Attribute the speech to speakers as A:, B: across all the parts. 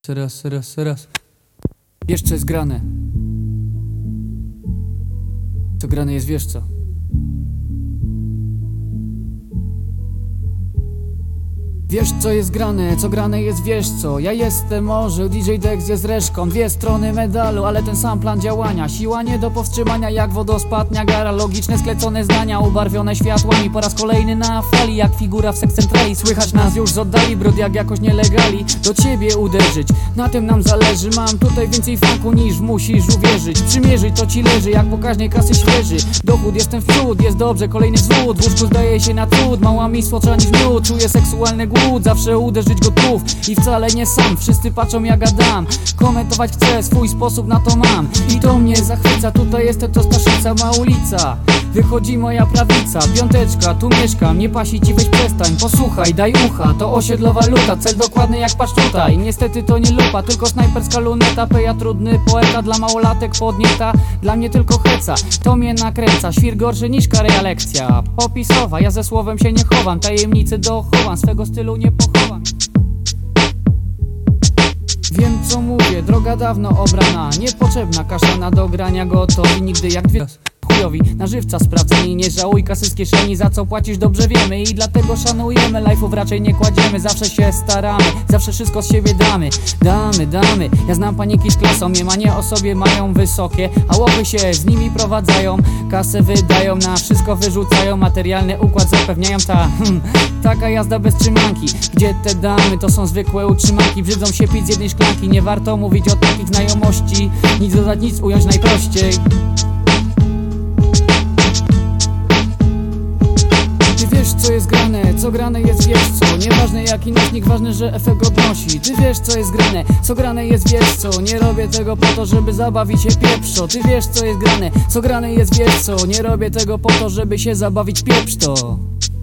A: Raz. Wiesz co jest grane? Co grane jest, wiesz co? Wiesz co jest grane, co grane jest, wiesz co? Ja jestem orzeł, DJ Dex jest reszką. Dwie strony medalu, ale ten sam plan działania. Siła nie do powstrzymania jak wodospad Niagara. Logiczne sklecone zdania, ubarwione światłami. Po raz kolejny na fali, jak figura w Sex Centrali. Słychać nas już z oddali, brud jak jakoś nielegali. Do ciebie uderzyć, na tym nam zależy. Mam tutaj więcej funku niż musisz uwierzyć. Przymierzyć to ci leży, jak pokaźnej kasy świeży. Dochód, jestem w przód, jest dobrze, kolejny zwód. W łóżku zdaje się na cud, mała mi słodsza niż miód. Czuję seksualny głód, zawsze uderzyć gotów. I wcale nie sam, wszyscy patrzą jak gadam. Komentować chcę, swój sposób na to mam. I to mnie zachwyca, tutaj jestem to Staszica, ma ulica. Wychodzi moja prawica, piąteczka, tu mieszkam. Nie pasi ci, weź przestań, posłuchaj, daj ucha. To osiedlowa luta, cel dokładny jak patrz tutaj. Niestety to nie lupa, tylko snajperska luneta. Peja trudny poeta, dla małolatek podnieta. Dla mnie tylko heca, to mnie nakręca. Świr gorszy niż kareja lekcja popisowa, ja ze słowem się nie chowam. Tajemnicy dochowam, swego stylu nie pochowam. Wiem co mówię, droga dawno obrana. Niepotrzebna kaszana do grania, gotowi nigdy jak dwie chujowi. Na żywca sprawdzeni, nie żałuj kasy z kieszeni. Za co płacisz dobrze wiemy i dlatego szanujemy. Life'ów raczej nie kładziemy, zawsze się staramy. Zawsze wszystko z siebie damy. Damy, ja znam paniki z klasą. Miemanie o sobie mają wysokie, a łopy się z nimi prowadzają. Kasę wydają, na wszystko wyrzucają. Materialny układ zapewniają. Taka jazda bez trzymanki. Gdzie te damy, to są zwykłe utrzymanki. Brzydzą się pić z jednej szklanki. Nie warto mówić o takich znajomości. Nic dodać, nic ująć najprościej. Wiesz co jest grane, co grane jest, wiesz co? Nieważne jaki nośnik, ważne, że efekt odnosi. Ty wiesz co jest grane, co grane jest, wiesz co? Nie robię tego po to, żeby zabawić się pieprzo. Ty wiesz co jest grane, co grane jest, wiesz co? Nie robię tego po to, żeby się zabawić, pieprz to.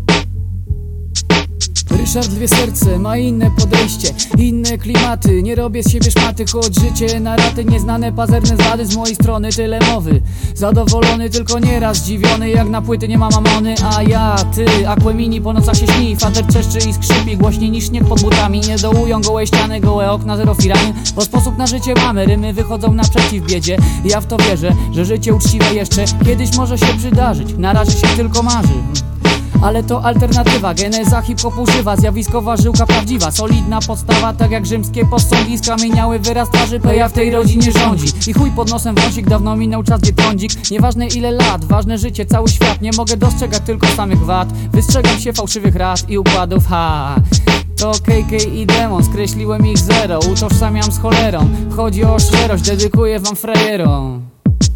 A: Ryszard dwie serce, ma inne podejście, inne klimaty. Nie robię z siebie szmaty, choć życie na raty. Nieznane pazerne zady z mojej strony, tyle mowy. Zadowolony, tylko nieraz zdziwiony. Jak na płyty nie ma mamony, a ja, ty, Aquemini po nocach się śni. Fader czeszczy i skrzypi, głośniej niż śnieg pod butami. Nie dołują gołe ściany, gołe okna, zero firany. Bo sposób na życie mamy, rymy wychodzą naprzeciw biedzie. Ja w to wierzę, że życie uczciwe jeszcze kiedyś może się przydarzyć. Na razie się tylko marzy. Ale to alternatywa, geneza hip-hopu żywa. Zjawiskowa żyłka prawdziwa, solidna podstawa. Tak jak rzymskie posągi skamieniały wyraz twarzy. Peja w tej rodzinie rządzi i chuj pod nosem wąsik. Dawno minął czas, gdzie trądzik. Nieważne ile lat, ważne życie, cały świat. Nie mogę dostrzegać tylko samych wad. Wystrzegam się fałszywych ras i układów, To KK i Demon, skreśliłem ich zero. Utożsamiam z cholerą, chodzi o szczerość. Dedykuję wam frajerom.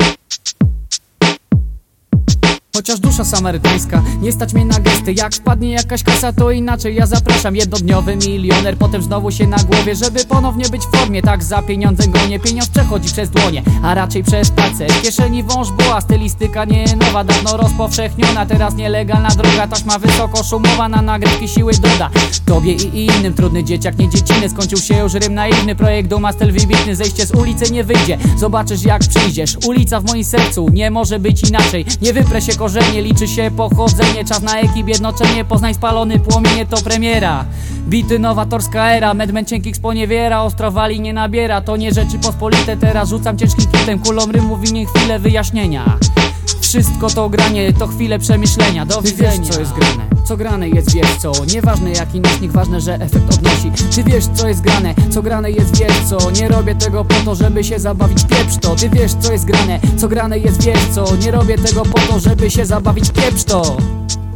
A: Chociaż dusza samarytańska, nie stać mnie na gesty. Jak wpadnie jakaś kasa, to inaczej ja zapraszam. Jednodniowy milioner, potem znowu się na głowie, żeby ponownie być w formie. Tak za pieniądze gonię, pieniądz przechodzi przez dłonie, a raczej przez palce. W kieszeni wąż była, stylistyka nie nowa, dawno rozpowszechniona. Teraz nielegalna droga, taśma wysoko szumowa, na nagrywki siły doda. Tobie i innym trudny dzieciak, nie dzieciny. Skończył się już rym naiwny, projekt duma, styl wybitny. Zejście z ulicy nie wyjdzie, zobaczysz jak przyjdziesz. Ulica w moim sercu, nie może być inaczej. Nie wyprę się korzenie, liczy się pochodzenie. Czas na ekip, jednoczenie, Poznań spalony płomienie, to premiera. Bity nowatorska era, Medmen cienkich sponiewiera. Ostro wali nie nabiera, to nie rzeczy pospolite. Teraz rzucam ciężkim kitem, kulą rymów i nie chwilę wyjaśnienia. Wszystko to granie, to chwile przemyślenia. Do widzenia. Ty wiesz co jest grane, co grane jest, wiesz co? Nieważne jaki nośnik, ważne, że efekt odnosi. Ty wiesz co jest grane, co grane jest, wiesz co? Nie robię tego po to, żeby się zabawić, pieprz to. Ty wiesz co jest grane, co grane jest, wiesz co? Nie robię tego po to, żeby się zabawić, pieprz to.